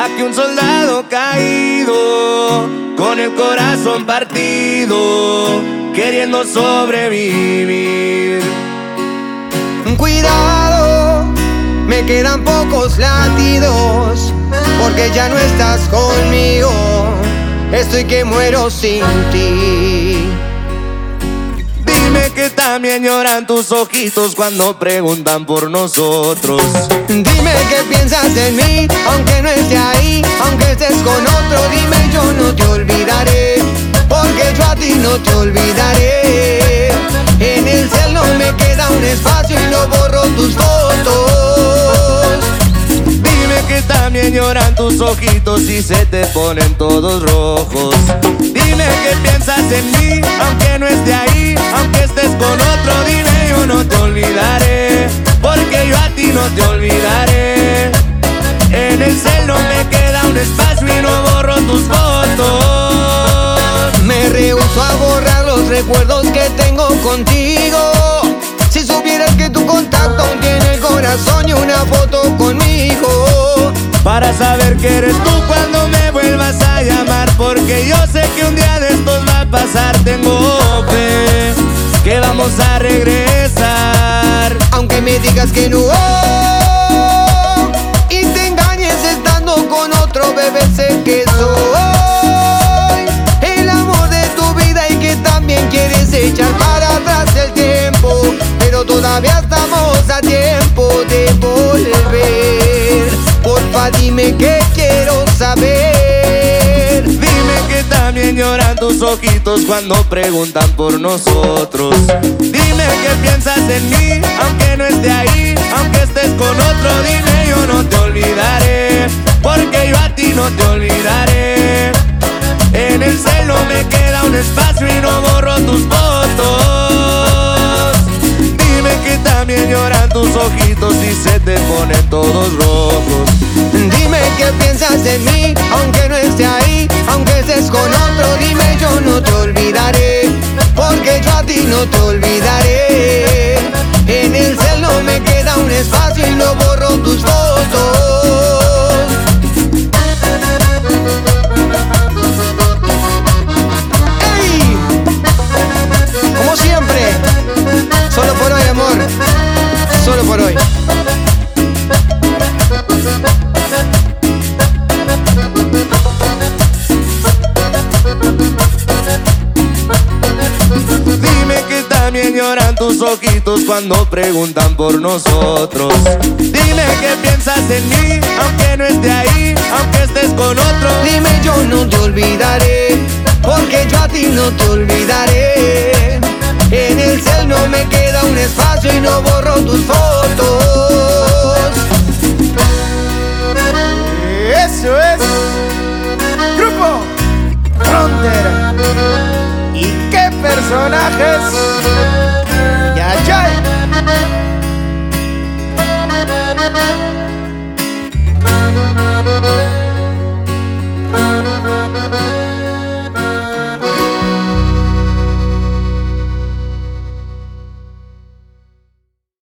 Aquí un soldado caído, con el corazón partido, queriendo sobrevivir. Cuidado, me quedan pocos latidos, porque ya no estás conmigo. Estoy que muero sin ti. Dime que también lloran tus ojitos cuando preguntan por nosotros. Dime que piensas en mí, aunque no esté ahí, aunque estés con otro. Dime, yo no te olvidaré, porque yo a ti no te olvidaré. En el cel no me queda un espacio y no borro tus fotos. Dime que también lloran tus ojitos y se te ponen todos rojos. Dime que piensas en mí, aunque no esté ahí, aunque estés con otro. Dime, yo no te olvidaré, porque yo a ti no te olvidaré. En el cel no me queda un espacio y no borro tus fotos. Me rehúso a borrar los recuerdos que tengo contigo. Si supieras que tu contacto aún tiene el corazón y una foto conmigo, para saber que eres tú cuando me vuelvas a llamar, porque yo sé que un día de estos va a pasar. Tengo fe que vamos a regresar, aunque me digas que no, y te engañes estando con otro. Bebé, sé que soy el amor de tu vida y que también quieres echar para atrás el tiempo, pero todavía estamos a tiempo de volver. Porfa, dime que quiero saber. Dime que también lloran tus ojitos cuando preguntan por nosotros. Dime que piensas en mí, aunque no esté ahí, aunque estés con otro. Dime, yo no te olvidaré, porque yo a ti no te olvidaré. En el cel no me queda un espacio y no borro tus fotos. Dime que también lloran tus ojitos y se te ponen todos rojos. Dime que piensas en mí, aunque no esté ahí, aunque estés con otro. Dime, yo no te olvidaré, porque yo a ti no te olvidaré. En el cel no me queda un espacio y no borro tus fotos. ¡Ey! Como siempre, solo por hoy, amor, solo por hoy. Dime que también lloran tus ojitos cuando preguntan por nosotros. Dime que piensas en mí, aunque no esté ahí, aunque estés con otro. Dime, yo no te olvidaré, porque yo a ti no te olvidaré. En el cel no me queda un espacio y no borro tus fotos. Eso es Grupo Frontera. ¿Y qué personajes? Ya, ya.